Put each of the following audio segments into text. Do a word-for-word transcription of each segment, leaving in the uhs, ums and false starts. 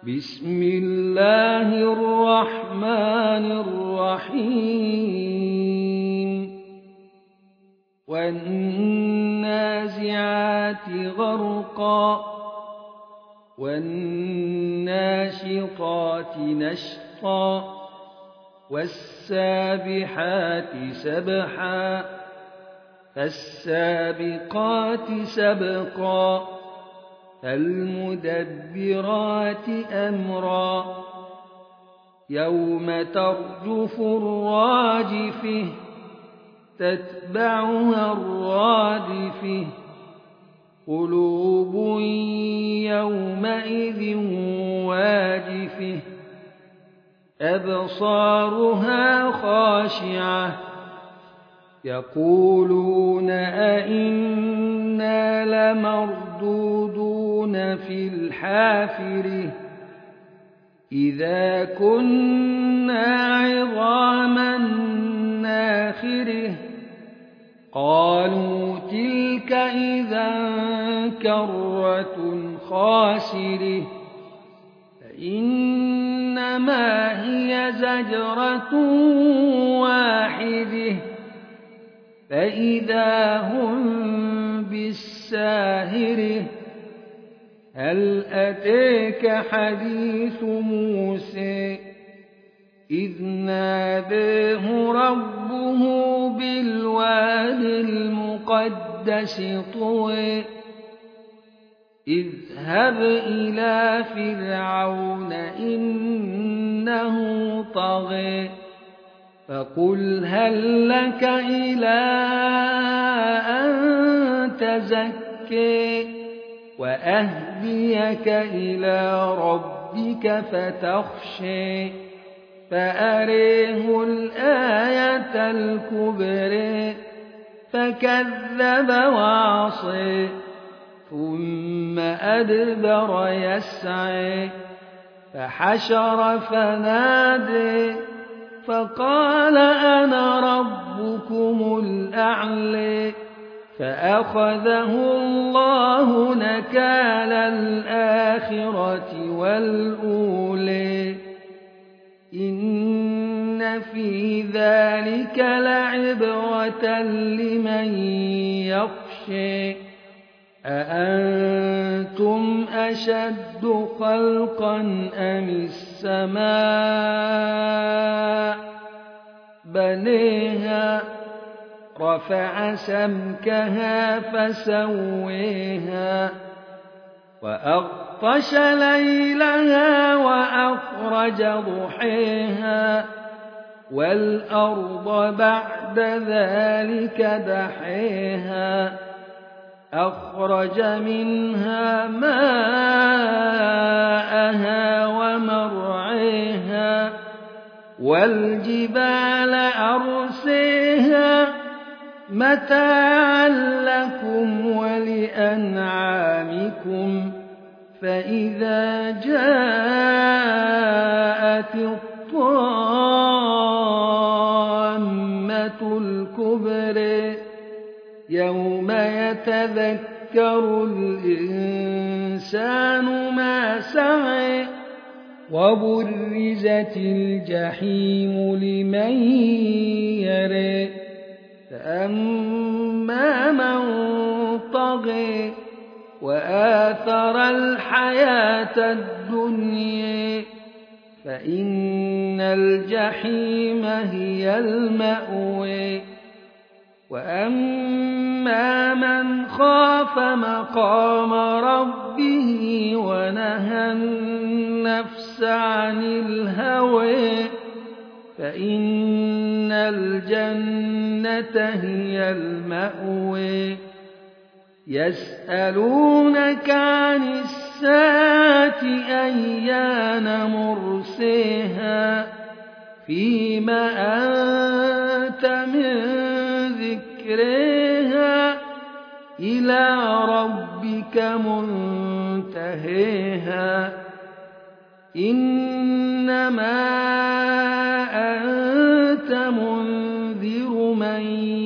بسم الله الرحمن الرحيم والنازعات غرقا والناشطات نشطا والسابحات سبحا فالسابقات سبقا فالمدبرات أمرا يوم ترجف الراجفة تتبعها الرادفة قلوب يومئذ واجفة أبصارها خاشعة يقولون أئنا لمردودون في الحافرة إذا كنا عظاما ناخرة قالوا تلك إذا كرة خاسرة فإنما هي زجرة واحدة فإذا هم بالساهرة هل أتاك حديث موسى إذ ناداه ربه بالواد المقدس طوى اذهب إلى فرعون إنه طغى فقل هل لك إلى أن تزكي وأهديك إلى ربك فتخشي فأريه الآية الكبرى فكذب وعصى ثم أدبر يسعى فحشر فنادى فقال أنا ربكم الأعلى فأخذه الله نكال الآخرة والأولى إن في ذلك لعبرة لمن يخشى أأنتم أشد خلقا أم السماء بنيها رفع سمكها فسويها وأغطش ليلها وأخرج ضحيها والأرض بعد ذلك دحيها أخرج منها ماءها ومرعيها والجبال أرسيها متاعا لكم ولأنعامكم فإذا جاءت الطامة الكبرى يوم يتذكر الإنسان ما سعى وبرزت الجحيم لمن يرى فأما من طغى وآثر الحياة الدنيا فإن الجحيم هي المأوى وأما من خاف مقام ربه ونهى النفس عن الهوى فإن الجنة هي المأوى يسألونك عن الساعة أيان مرسيها فيما أنت من ذكرها إلى ربك منتهيها إنما أنت منذر من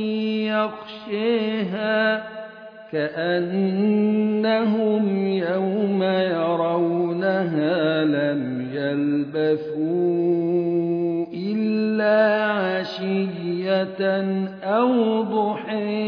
يخشيها كأنهم يوم يرونها فلم يلبثوا إلا عشية أو ضحيها